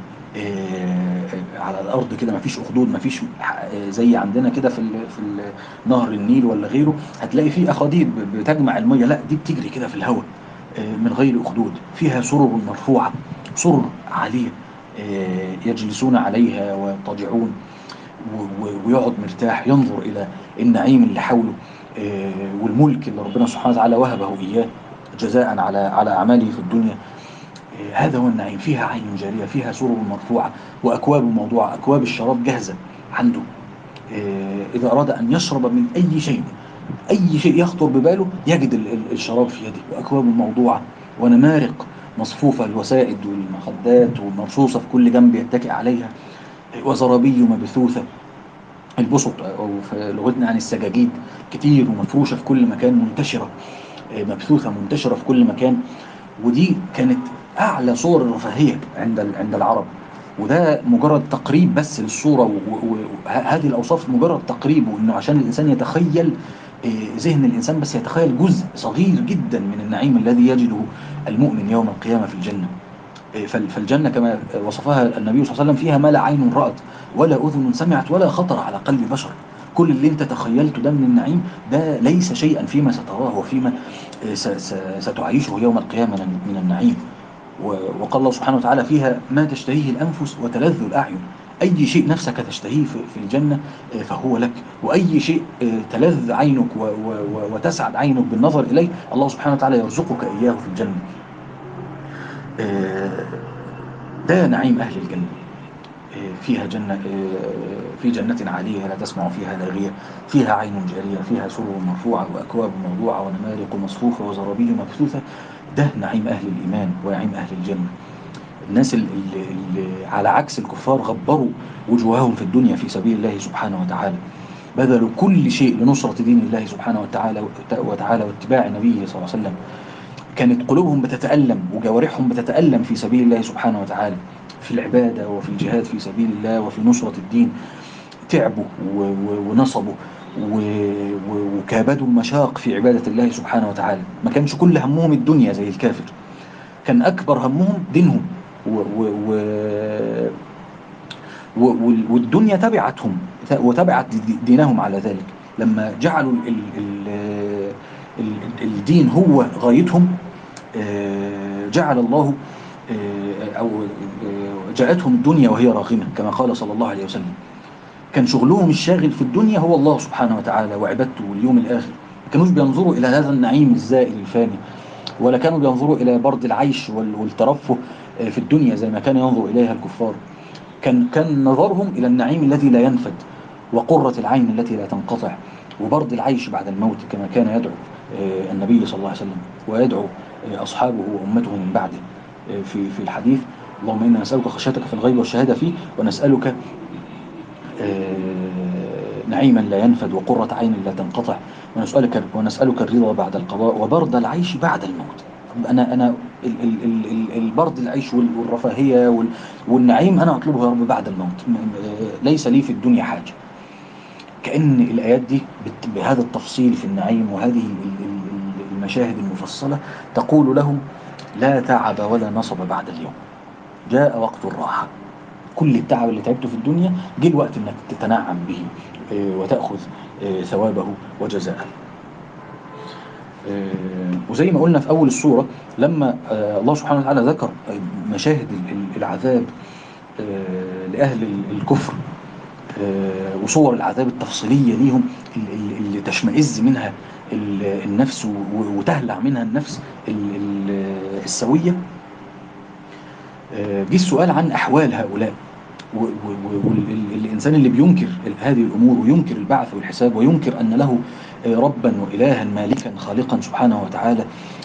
على الأرض كده، مفيش أخدود، مفيش زي عندنا كده في في نهر النيل ولا غيره هتلاقي فيه أخاديد بتجمع المية، لا دي بتجري كده في الهواء من غير أخدود. فيها سرر مرفوعة، سرر عالية يجلسون عليها ويضطجعون ويقعد مرتاح ينظر إلى النعيم اللي حوله والملك اللي ربنا سبحانه وتعالى وهبه إياه جزاء على على أعماله في الدنيا. هذا هو النعيم. فيها عين جارية، فيها سرر مرفوعة وأكواب موضوعة، أكواب الشراب جاهزة عنده. إذا أراد أن يشرب من أي شيء، أي شيء يخطر بباله يجد الشراب في يده، وأكواب موضوعة ونمارق مصفوفة، الوسائد والمخدات ومرصوصة في كل جنب يتكئ عليها، وزرابي مبثوثة. البسط أو في لغتنا عن السجاجيد كتير ومفروشة في كل مكان، منتشرة مبثوثة منتشرة في كل مكان. ودي كانت أعلى صور الرفاهية عند عند العرب، وده مجرد تقريب بس للصورة. وهذه الأوصاف مجرد تقريب، وإنه عشان الإنسان يتخيل ذهن الإنسان بس يتخيل جزء صغير جدا من النعيم الذي يجده المؤمن يوم القيامة في الجنة. فالجنة كما وصفها النبي صلى الله عليه وسلم فيها ما لا عين رأت ولا أذن سمعت ولا خطر على قلب بشر. كل اللي انت تخيلته ده من النعيم ده ليس شيئا فيما ستراه وفيما ستعيشه يوم القيامة من النعيم. وقال الله سبحانه وتعالى فيها ما تشتهيه الأنفس وتلذ الأعين. أي شيء نفسك تشتهيه في الجنة فهو لك، وأي شيء تلذ عينك وتسعد عينك بالنظر إليه الله سبحانه وتعالى يرزقك إياه في الجنة. ده نعيم أهل الجنة. فيها جنة، في جنة عالية لا تسمع فيها لاغية، فيها عين جارية، فيها سرر مرفوعة وأكواب موضوعة ونمارق مصفوفة وزرابي مبثوثة. ده نعيم أهل الإيمان ونعيم أهل الجنة. الناس اللي, اللي على عكس الكفار غبروا وجوههم في الدنيا في سبيل الله سبحانه وتعالى، بذلوا كل شيء لنصرة دين الله سبحانه وتعالى وتعالى واتباع نبيه صلى الله عليه وسلم. كانت قلوبهم بتتألم وجوارحهم بتتألم في سبيل الله سبحانه وتعالى، في العبادة وفي الجهاد في سبيل الله وفي نصرة الدين. تعبوا ونصبوا وكابدوا المشاق في عبادة الله سبحانه وتعالى. ما كانش كل همهم الدنيا زي الكافر، كان أكبر همهم دينهم و و و والدنيا تبعتهم وتبعت دينهم على ذلك. لما جعلوا ال ال ال الدين هو غايتهم جعل الله أو جاءتهم الدنيا وهي راغمة كما قال صلى الله عليه وسلم. كان شغلهم الشاغل في الدنيا هو الله سبحانه وتعالى وعبادته واليوم الآخر. ما كانوش بينظروا إلى هذا النعيم الزائل الفاني، ولا كانوا بينظروا إلى برد العيش والترفه في الدنيا زي ما كان ينظر إليها الكفار. كان كان نظرهم إلى النعيم الذي لا ينفد، وقرة العين التي لا تنقطع، وبرد العيش بعد الموت كما كان يدعو النبي صلى الله عليه وسلم ويدعو أصحابه وأمته من بعده في في الحديث: اللهم إنا نسألك خشيتك في الغيب والشهادة فيه، ونسألك نعيما لا ينفد وقرة عين لا تنقطع، ونسألك ونسألك الرضا بعد القضاء وبرد العيش بعد الموت. أنا أنا البرد العيش والرفاهية والنعيم أنا أطلبه يا رب بعد الموت، ليس لي في الدنيا حاجة. كأن الآيات دي بهذا التفصيل في النعيم وهذه المشاهد المفصلة تقول لهم: لا تعب ولا نصب بعد اليوم، جاء وقت الراحة. كل التعب اللي تعبته في الدنيا جه الوقت انك تتنعم به وتأخذ ثوابه وجزاءه. وزي ما قلنا في أول السورة، لما الله سبحانه وتعالى ذكر مشاهد العذاب لأهل الكفر وصور العذاب التفصيلية ليهم اللي تشمئز منها النفس وتهلع منها النفس السوية، جه السؤال عن أحوال هؤلاء. والإنسان اللي بينكر هذه الأمور وينكر البعث والحساب وينكر أن له ربا وإلها مالكا خالقا سبحانه وتعالى،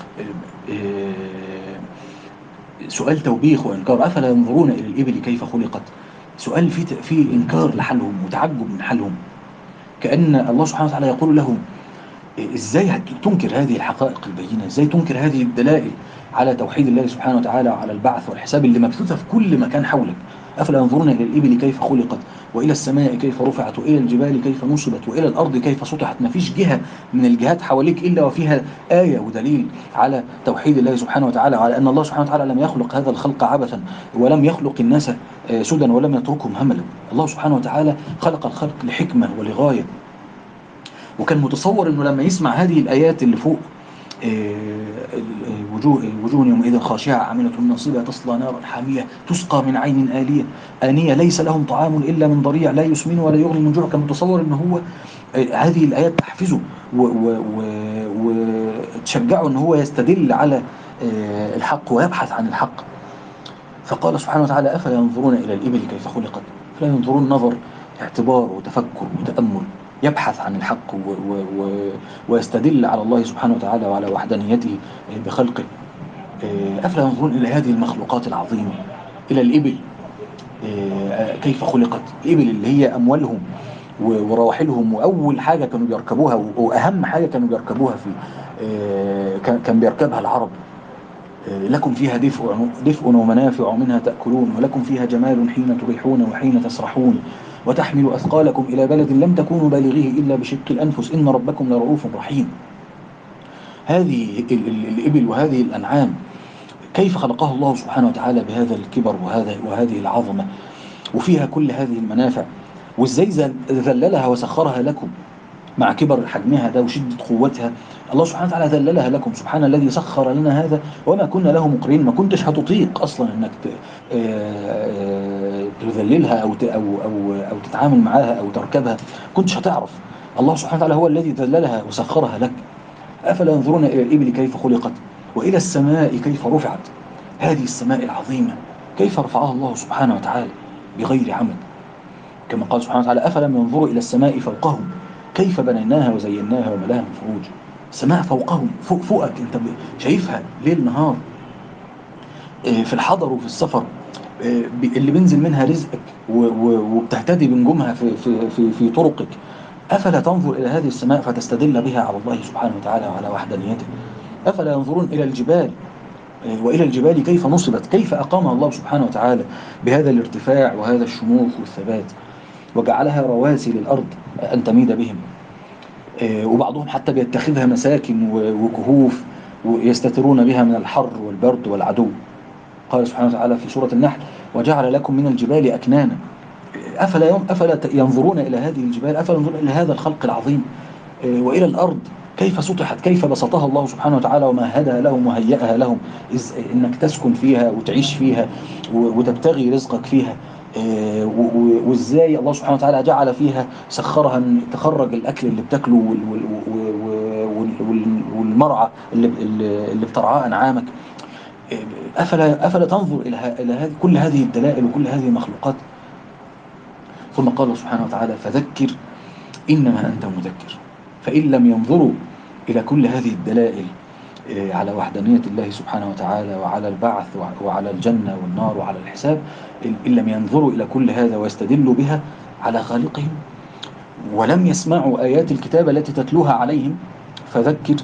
سؤال توبيخ وإنكار. أفلا ينظرون إلى الإبل كيف خلقت؟ سؤال فيه في إنكار لحالهم وتعجب من حالهم، كأن الله سبحانه وتعالى يقول لهم: إزاي تنكر هذه الحقائق البينة؟ إزاي تنكر هذه الدلائل على توحيد الله سبحانه وتعالى وعلى البعث والحساب اللي مبثوثة في كل مكان حولك؟ أفلا ينظرون إلى الإبل كيف خلقت، وإلى السماء كيف رفعت، وإلى الجبال كيف نصبت، وإلى الأرض كيف سطحت. ما فيش جهة من الجهات حواليك إلا وفيها آية ودليل على توحيد الله سبحانه وتعالى، وعلى أن الله سبحانه وتعالى لم يخلق هذا الخلق عبثا، ولم يخلق الناس سدى، ولم يتركهم هملا. الله سبحانه وتعالى خلق الخلق لحكمة ولغاية. وكان متصور أنه لما يسمع هذه الآيات اللي فوق: وجوه وجوه يومئذ خاشعة عاملة ناصبة تصلى نارا حامية تسقى من عين آلية آنية ليس لهم طعام إلا من ضريع لا يسمن ولا يغني من جوع. كان متصور أنه هو هذه الآيات تحفزه وتشجعه أنه هو يستدل على الحق ويبحث عن الحق. فقال سبحانه وتعالى: أفلا ينظرون إلى الإبل كيف خلقت؟ فلا ينظرون نظر اعتبار وتفكر وتأمل، يبحث عن الحق و و و ويستدل على الله سبحانه وتعالى وعلى وحدانيته بخلقه. أفلا ينظرون إلى هذه المخلوقات العظيمة، إلى الإبل كيف خلقت؟ الإبل اللي هي أموالهم ورواحلهم، وأول حاجة كانوا بيركبوها وأهم حاجة كانوا بيركبوها في كان بيركبها العرب. لكم فيها دفء دفء ومنافع منها تأكلون، ولكم فيها جمال حين تريحون وحين تسرحون، وتحمل أثقالكم إلى بلد لم تكونوا بالغيه إلا بشق الأنفس إن ربكم لرؤوف رحيم. هذه الإبل وهذه الأنعام كيف خلقها الله سبحانه وتعالى بهذا الكبر وهذا وهذه العظمة، وفيها كل هذه المنافع، وإزاي ذللها وسخرها لكم مع كبر حجمها ده وشدة قوتها، الله سبحانه وتعالى ذللها لكم. سبحان الذي سخر لنا هذا وما كنا له مقرنين. ما كنتش هتطيق أصلا إنك تذللها أو أو أو أو تتعامل معاها أو تركبها، كنتش هتعرف. الله سبحانه وتعالى هو الذي ذللها وسخرها لك. أفلا ينظرون إلى الإبل كيف خلقت وإلى السماء كيف رفعت. هذه السماء العظيمة كيف رفعها الله سبحانه وتعالى بغير عمد، كما قال سبحانه وتعالى: أفلم ينظروا إلى السماء فوقهم كيف بنيناها وزيناها وما لها من فروج. السماء فوقهم، فوق فوقك، أنت شايفها ليل نهار، في الحضر وفي السفر، اللي بينزل منها رزقك وبتهتدي بنجومها في, في, في, في طرقك. أفلا تنظر إلى هذه السماء فتستدل بها على الله سبحانه وتعالى وعلى وحدانيته. أفلا ينظرون إلى الجبال وإلى الجبال كيف نصبت، كيف أقامها الله سبحانه وتعالى بهذا الارتفاع وهذا الشموخ والثبات، وجعلها رواسي للأرض أن تميد بهم. وبعضهم حتى بيتخذها مساكن وكهوف ويستترون بها من الحر والبرد والعدو. قال سبحانه وتعالى في سورة النحل: وجعل لكم من الجبال أكنانا. أفلا يوم أفلا ينظرون إلى هذه الجبال، أفلا ينظرون إلى هذا الخلق العظيم، وإلى الأرض كيف سطحت، كيف بسطها الله سبحانه وتعالى ومهدها لهم وهيئها لهم إنك تسكن فيها وتعيش فيها وتبتغي رزقك فيها. وإزاي الله سبحانه وتعالى جعل فيها، سخرها أن تخرج الأكل اللي بتاكله والمرعى اللي اللي بترعاه أنعامك. أفلا أفلا تنظر إلى إلى هذه كل هذه الدلائل وكل هذه المخلوقات. ثم قال سبحانه وتعالى: فذكر إنما أنت مذكر. فإن لم ينظروا إلى كل هذه الدلائل على وحدانية الله سبحانه وتعالى وعلى البعث وعلى الجنة والنار وعلى الحساب، إن لم ينظروا إلى كل هذا ويستدلوا بها على خالقهم، ولم يسمعوا آيات الكتاب التي تتلوها عليهم، فذكر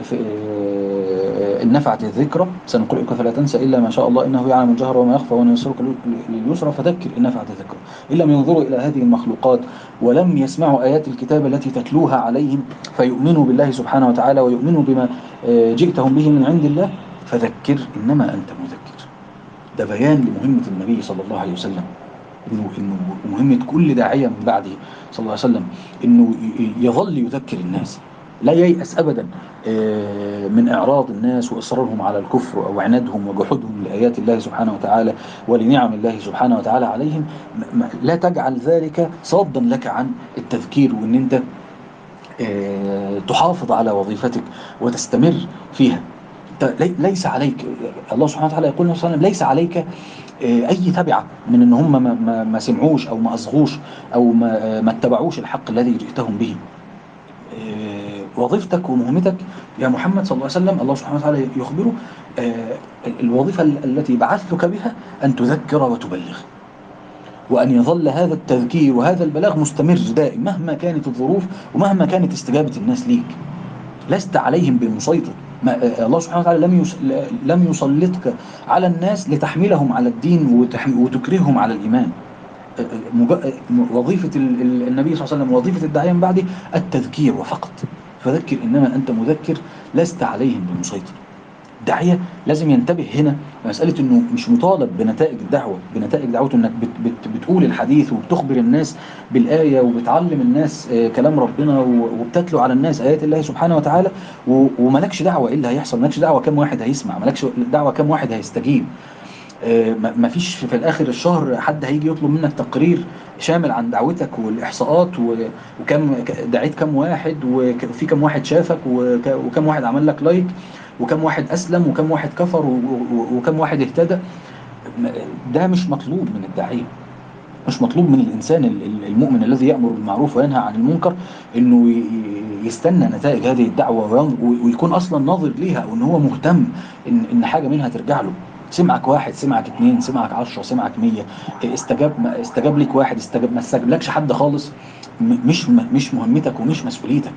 إن نفعت الذكرى سنقرئك فلا تنسى إلا ما شاء الله إنه يعلم الجهر وما يخفى ونيسرك لليسرى فذكر إن نفعت الذكرى. إن لم ينظروا إلى هذه المخلوقات ولم يسمعوا آيات الكتاب التي تتلوها عليهم فيؤمنوا بالله سبحانه وتعالى ويؤمنوا بما جئتهم به من عند الله، فذكر إنما أنت مذكر. ده بيان لمهمة النبي صلى الله عليه وسلم، إنه إنه مهمة كل داعية من بعده صلى الله عليه وسلم إنه يظل يذكر الناس، لا ييأس أبدا من إعراض الناس وإصرارهم على الكفر أو عنادهم وجحودهم لآيات الله سبحانه وتعالى ولنعم الله سبحانه وتعالى عليهم. لا تجعل ذلك صادا لك عن التذكير، وإن أنت تحافظ على وظيفتك وتستمر فيها. ليس عليك، الله سبحانه وتعالى يقول مثلا: ليس عليك أي تبعة من إن هم ما, ما, ما سمعوش أو ما أصغوش أو ما, ما اتبعوش الحق الذي جئتهم به. وظيفتك ومهمتك يا محمد صلى الله عليه وسلم، الله سبحانه وتعالى يخبره الوظيفة التي بعثتك بها أن تذكر وتبلغ، وأن يظل هذا التذكير وهذا البلاغ مستمر دائم مهما كانت الظروف ومهما كانت استجابة الناس ليك. لست عليهم بمسيطر. الله سبحانه وتعالى لم لم يسلطك على الناس لتحملهم على الدين وتكرههم على الإيمان. وظيفة النبي صلى الله عليه وسلم وظيفة الداعية من بعده التذكير وفقط. فذكر إنما أنت مذكر لست عليهم بمسيطر. الداعية لازم ينتبه هنا مسألة إنه مش مطالب بنتائج الدعوة، بنتائج دعوته إنك بت بت بتقول الحديث وبتخبر الناس بالآية وبتعلم الناس كلام ربنا وبتتلو على الناس آيات الله سبحانه وتعالى، وملكش دعوة إيه اللي هيحصل، ملكش دعوة كم واحد هيسمع، ملكش دعوة كم واحد هيستجيب. ما فيش في الآخر الشهر حد هيجي يطلب منك تقرير شامل عن دعوتك والإحصاءات وكم دعيت كم واحد وفي كم واحد شافك وكم واحد عمل لك لايك وكم واحد أسلم وكم واحد كفر وكم واحد اهتدى. ده مش مطلوب من الداعية، مش مطلوب من الإنسان المؤمن الذي يأمر بالمعروف وينهى عن المنكر إنه يستنى نتائج هذه الدعوة ويكون أصلا ناظر ليها أو إن هو مهتم إن إن حاجة منها ترجع له. سمعك واحد، سمعك اتنين، سمعك عشرة، سمعك مية، استجاب استجاب لك واحد، استجاب ما استجاب لكش حد خالص، مش مش مهمتك ومش مسؤوليتك.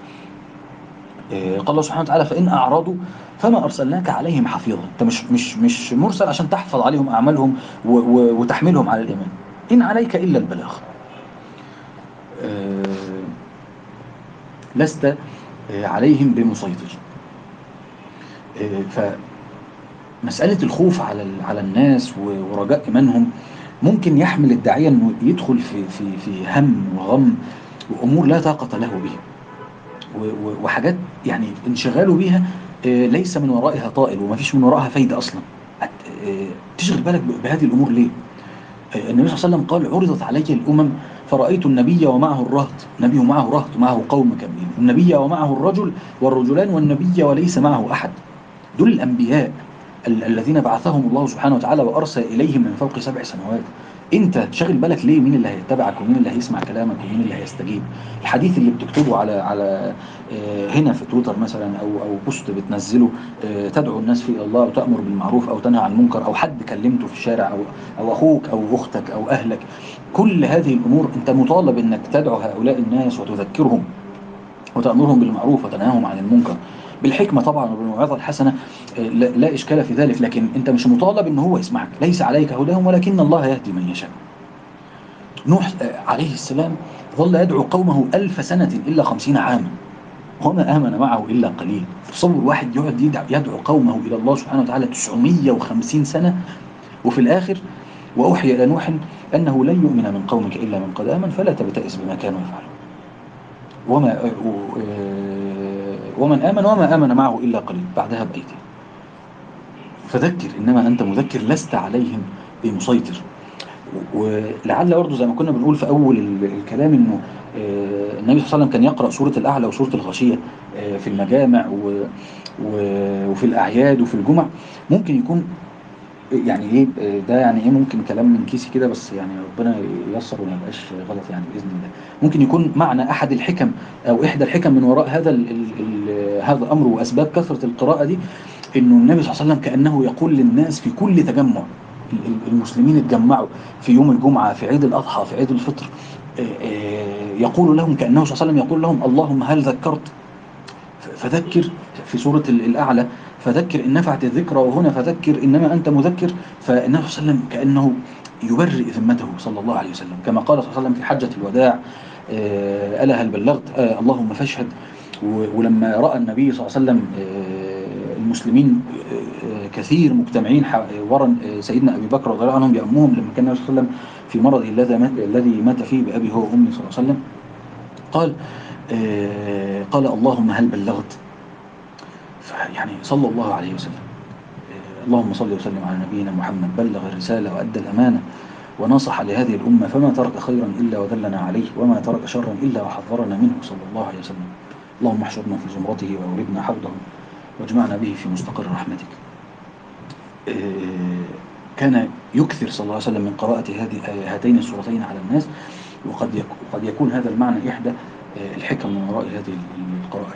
قال الله سبحانه وتعالى: فإن أعرضوا فما أرسلناك عليهم حفيظا. أنت مش مش مش مرسل عشان تحفظ عليهم أعمالهم وتحملهم على الإيمان، إن عليك إلا البلاغ. لست عليهم بمسيطر. فمسألة الخوف على على الناس ورجاء إيمانهم ممكن يحمل الداعية إنه يدخل في في في هم وغم وأمور لا طاقة له به. وحاجات يعني انشغاله بيها ليس من ورائها طائل وما فيش من وراءها فايدة أصلا. تشغل بالك بهذه الأمور ليه؟ النبي صلى الله عليه وسلم قال عرضت علي الأمم فرأيت النبي ومعه الرهط، النبي ومعه رهط ومعه قوم كاملين، النبي ومعه الرجل والرجلان والنبي وليس معه أحد. دول الأنبياء ال الذين بعثهم الله سبحانه وتعالى وأرسل إليهم من فوق سبع سماوات. انت شاغل بالك ليه مين اللي هيتبعك ومين اللي هيسمع كلامك ومين اللي هيستجيب؟ الحديث اللي بتكتبه على على هنا في تويتر مثلا او او بوست بتنزله تدعو الناس في الله وتأمر بالمعروف او تنهى عن المنكر، او حد كلمته في الشارع او او اخوك او اختك او اهلك، كل هذه الامور انت مطالب انك تدعو هؤلاء الناس وتذكرهم وتأمرهم بالمعروف وتنهاهم عن المنكر بالحكمة طبعا وبالموعظة الحسنة، لا, لا إشكال في ذلك. لكن أنت مش مطالب أن هو يسمعك، ليس عليك هداهم ولكن الله يهدي من يشاء. نوح عليه السلام ظل يدعو قومه ألف سنة إلا خمسين عاما وما آمن معه إلا قليل. تصور واحد يقعد يدعو قومه إلى الله سبحانه وتعالى تسعمائة وخمسين سنة وفي الآخر وأوحي إلى نوح أنه لن يؤمن من قومك إلا من قد آمن فلا تبتئس بما كانوا يفعلون وما ومن آمن وما آمن معه إلا قليل بعدها بأيديه. فذكر إنما أنت مذكر لست عليهم بمسيطر. ولعل برضه زي ما كنا بنقول في أول الكلام إنه النبي صلى الله عليه وسلم كان يقرأ سورة الأعلى وسورة الغاشية في المجامع وفي الأعياد وفي الجمع. ممكن يكون يعني ايه ده يعني ايه ممكن كلام من كيسي كده بس يعني ربنا ييسر وما يبقاش غلط يعني باذن الله. ممكن يكون معنى احد الحكم او احدى الحكم من وراء هذا ال ال ال هذا الامر واسباب كثره القراءه دي انه النبي صلى الله عليه وسلم كانه يقول للناس في كل تجمع، المسلمين اتجمعوا في يوم الجمعه في عيد الاضحى في عيد الفطر، يقول لهم كانه صلى الله عليه وسلم يقول لهم اللهم هل ذكرت؟ فذكر في سورة الأعلى فذكر إن نفعت الذكرى، وهنا فذكر إنما أنت مذكر. فالنبي صلى الله عليه وسلم كأنه يبرئ ذمته صلى الله عليه وسلم كما قال صلى الله عليه وسلم في حجة الوداع ألا هل بلغت آه اللهم فاشهد. ولما رأى النبي صلى الله عليه وسلم المسلمين كثير مجتمعين ورا سيدنا أبي بكر رضي الله عنهم يأمهم لما كان النبي صلى الله عليه وسلم في مرضه الذي مات فيه بأبي هو وأمي صلى الله عليه وسلم قال آه قال اللهم هل بلغت؟ فيعني صلى الله عليه وسلم آه اللهم صل وسلم على نبينا محمد بلغ الرسالة وأدى الأمانة ونصح لهذه الأمة فما ترك خيرا إلا ودلنا عليه وما ترك شرا إلا وحذرنا منه صلى الله عليه وسلم. اللهم احشرنا في زمرته وأوردنا حوضه واجمعنا به في مستقر رحمتك. آه كان يكثر صلى الله عليه وسلم من قراءة هذه هاتين السورتين على الناس، وقد قد يكون هذا المعنى إحدى الحكم من وراء هذه القراءة.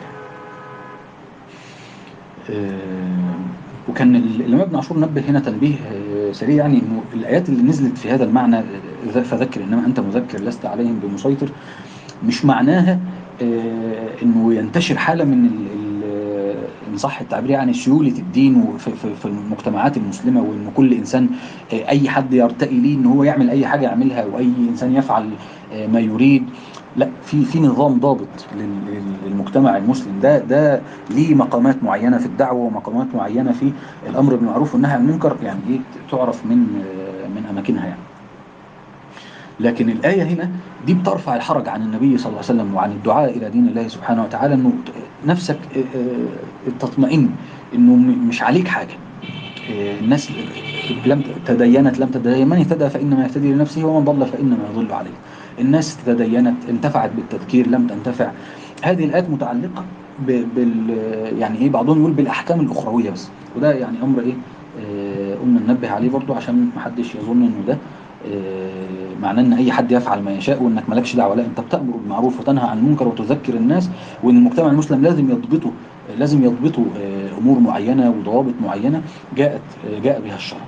وكان الإمام ابن عاشور نبه هنا تنبيه سريع يعني إنه الآيات اللي نزلت في هذا المعنى فذكر إنما أنت مذكر لست عليهم بمسيطر مش معناها إنه ينتشر حالة من إن صح التعبير يعني سيولة الدين في المجتمعات المسلمة، وإنه كل إنسان أي حد يرتقي ليه إنه هو يعمل أي حاجة يعملها وأي إنسان يفعل ما يريد. لا، في في نظام ضابط للمجتمع المسلم ده ده ليه مقامات معينة في الدعوة ومقامات معينة في الأمر بالمعروف والنهي عن المنكر يعني إيه تعرف من من أماكنها يعني. لكن الآية هنا دي بترفع الحرج عن النبي صلى الله عليه وسلم وعن الدعاء إلى دين الله سبحانه وتعالى، إنه نفسك تطمئن إنه مش عليك حاجة. الناس لم تدينت لم تدين من اهتدى فإنما يهتدي لنفسه ومن ضل فإنما يضل عليه. الناس تدينت انتفعت بالتذكير لم تنتفع. هذه الآيات متعلقة بال يعني ايه بعضهم يقول بالأحكام الأخروية بس، وده يعني أمر ايه قلنا ننبه عليه برضو عشان محدش يظن إنه ده معناه ان اي حد يفعل ما يشاء وانك مالكش دعوه. لا، انت بتأمر بالمعروف وتنهى عن المنكر وتذكر الناس، وان المجتمع المسلم لازم يضبطه لازم يضبطوا امور معينه وضوابط معينه جاءت جاء بها الشرع.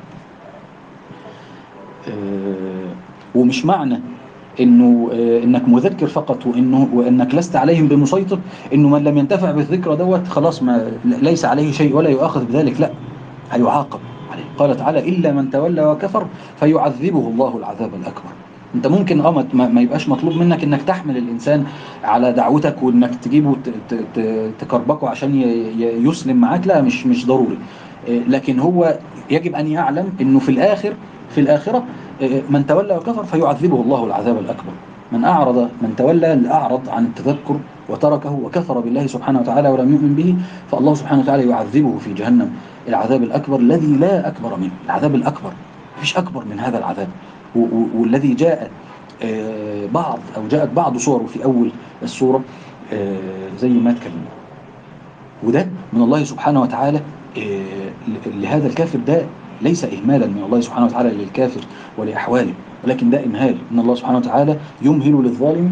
ومش معنى انه انك مذكر فقط وانه وانك لست عليهم بمسيطر انه من لم ينتفع بالذكرى دوت خلاص ما ليس عليه شيء ولا يؤاخذ بذلك، لا هيعاقب عليه. قال تعالى الا من تولى وكفر فيعذبه الله العذاب الاكبر. انت ممكن اه ما يبقاش مطلوب منك انك تحمل الانسان على دعوتك وانك تجيبه تكربكه عشان يسلم معاك، لا مش مش ضروري. لكن هو يجب ان يعلم انه في الاخر في الاخره من تولى وكفر فيعذبه الله العذاب الاكبر. من أعرض من تولى الأعرض عن التذكر وتركه وكفر بالله سبحانه وتعالى ولم يؤمن به، فالله سبحانه وتعالى يعذبه في جهنم العذاب الأكبر الذي لا أكبر منه، العذاب الأكبر مفيش أكبر من هذا العذاب. والذي جاء بعض أو جاءت بعض صوره في أول السورة زي ما اتكلمنا، وده من الله سبحانه وتعالى لهذا الكافر. ده ليس إهمالا من الله سبحانه وتعالى للكافر ولأحواله، ولكن ده إمهال من الله سبحانه وتعالى يمهل للظالم.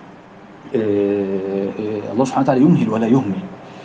الله سبحانه وتعالى يمهل ولا يهمل،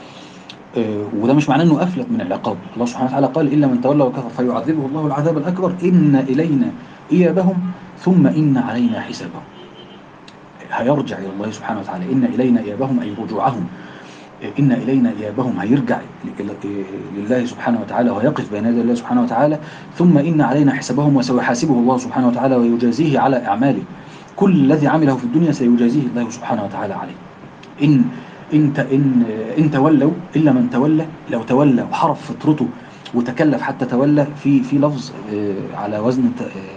وده مش معناه انه افلت من العقاب. الله سبحانه وتعالى قال الا من تولى وكفر فيعذبه الله العذاب الاكبر ان الينا ايابهم ثم ان علينا حسابهم. هيرجع الى الله سبحانه وتعالى، ان الينا ايابهم اي رجوعهم، ان الينا ايابهم هيرجع لله سبحانه وتعالى ويقف بين يدي الله سبحانه وتعالى، ثم ان علينا حسابهم وسيحاسبه الله سبحانه وتعالى ويجازيه على اعماله. كل الذي عمله في الدنيا سيجازيه الله سبحانه وتعالى عليه. إن انت إن إن تولوا إلا من تولى، لو تولى وحرف فطرته وتكلف حتى تولى، في في لفظ على وزن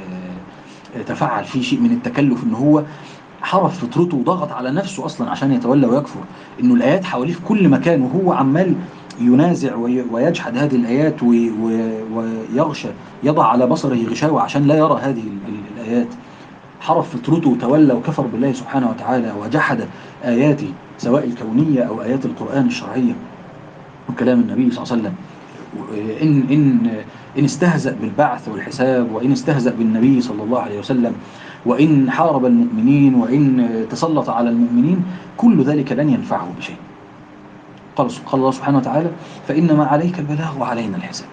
تفعل، في شيء من التكلف، إن هو حرف فطرته وضغط على نفسه أصلا عشان يتولى ويكفر، إنه الآيات حواليه في كل مكان وهو عمال ينازع ويجحد هذه الآيات ويغشى، يضع على بصره غشاوة عشان لا يرى هذه الآيات. حرف فطرته وتولى وكفر بالله سبحانه وتعالى وجحد آياته سواء الكونية أو آيات القرآن الشرعية وكلام النبي صلى الله عليه وسلم. إن, إن, إن استهزأ بالبعث والحساب، وإن استهزأ بالنبي صلى الله عليه وسلم، وإن حارب المؤمنين، وإن تسلط على المؤمنين، كل ذلك لن ينفعه بشيء. قال الله سبحانه وتعالى فإنما عليك البلاغ وعلينا الحساب.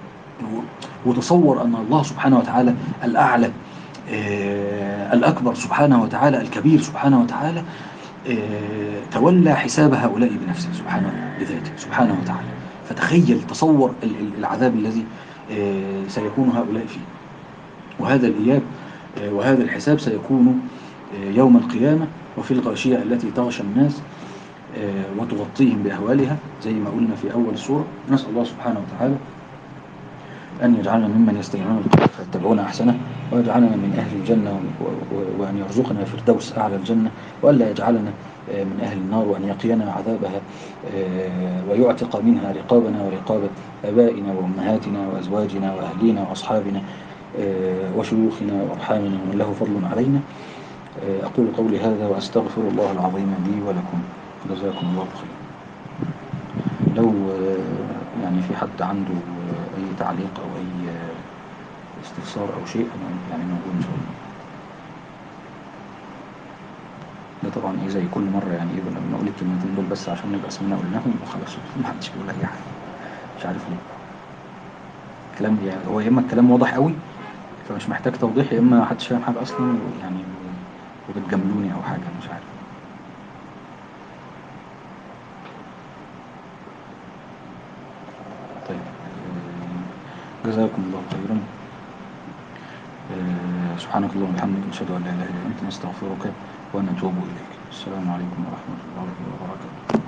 وتصور أن الله سبحانه وتعالى الأعلى الأكبر سبحانه وتعالى الكبير سبحانه وتعالى تولى حساب هؤلاء بنفسه سبحانه بذاته سبحانه وتعالى. فتخيل تصور العذاب الذي سيكون هؤلاء فيه، وهذا الإياب وهذا الحساب سيكون يوم القيامة وفي الغاشية التي تغشى الناس وتغطيهم بأهوالها زي ما قلنا في أول السورة. نسأل الله سبحانه وتعالى أن يجعلنا ممن يستمعون القول فيتبعون أحسنه، ويجعلنا من أهل الجنة، وأن يرزقنا فردوس أعلى الجنة، وألا يجعلنا من أهل النار، وأن يقينا عذابها ويعتق منها رقابنا ورقاب آبائنا وأمهاتنا وأزواجنا وأهلينا وأصحابنا وشيوخنا وأرحامنا ومن له فضل علينا. أقول قولي هذا وأستغفر الله العظيم لي ولكم، جزاكم الله خير. لو يعني في حد عنده أي تعليق أو أي استفسار أو شيء يعني موجود إن شاء الله. ده طبعا إيه زي كل مرة يعني إيه لما أقول الكلمتين دول بس عشان نبقى اسمنا قلناهم وخلاص، ما حدش بيقول أي حاجة، مش عارف ليه. الكلام يعني هو يا إما الكلام واضح قوي فمش محتاج توضيح، يا إما ما حدش فاهم حاجة أصلا يعني وبتجاملوني أو حاجة، مش عارف. طيب جزاكم الله خيرا. سبحانك اللهم وبحمدك نشهد ان لا اله الا انت نستغفرك ونتوب اليك. السلام عليكم ورحمه الله وبركاته.